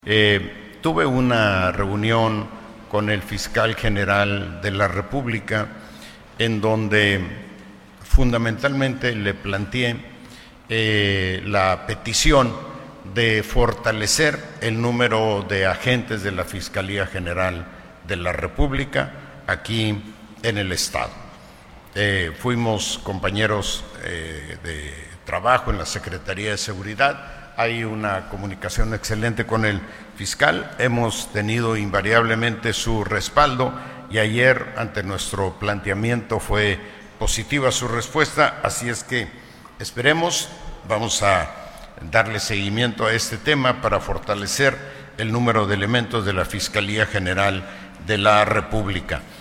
Tuve una reunión con el fiscal general de la República en donde fundamentalmente le planteé la petición de fortalecer el número de agentes de la Fiscalía General de la República aquí en el Estado. Fuimos compañeros de trabajo en la Secretaría de Seguridad. Hay una comunicación excelente con el fiscal, hemos tenido invariablemente su respaldo y ayer ante nuestro planteamiento fue positiva su respuesta, así es que esperemos, vamos a darle seguimiento a este tema para fortalecer el número de elementos de la Fiscalía General de la República.